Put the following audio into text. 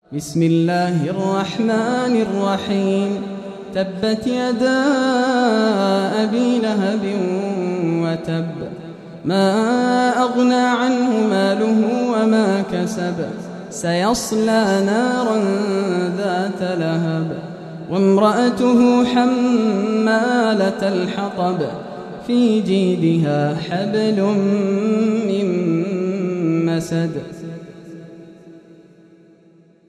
بسم الله الرحمن الرحيم تبت يدا أبي لهب وتب ما أغنى عنه ماله وما كسب سيصلى نارا ذات لهب وامرأته حمالة الحطب في جيدها حبل من مسد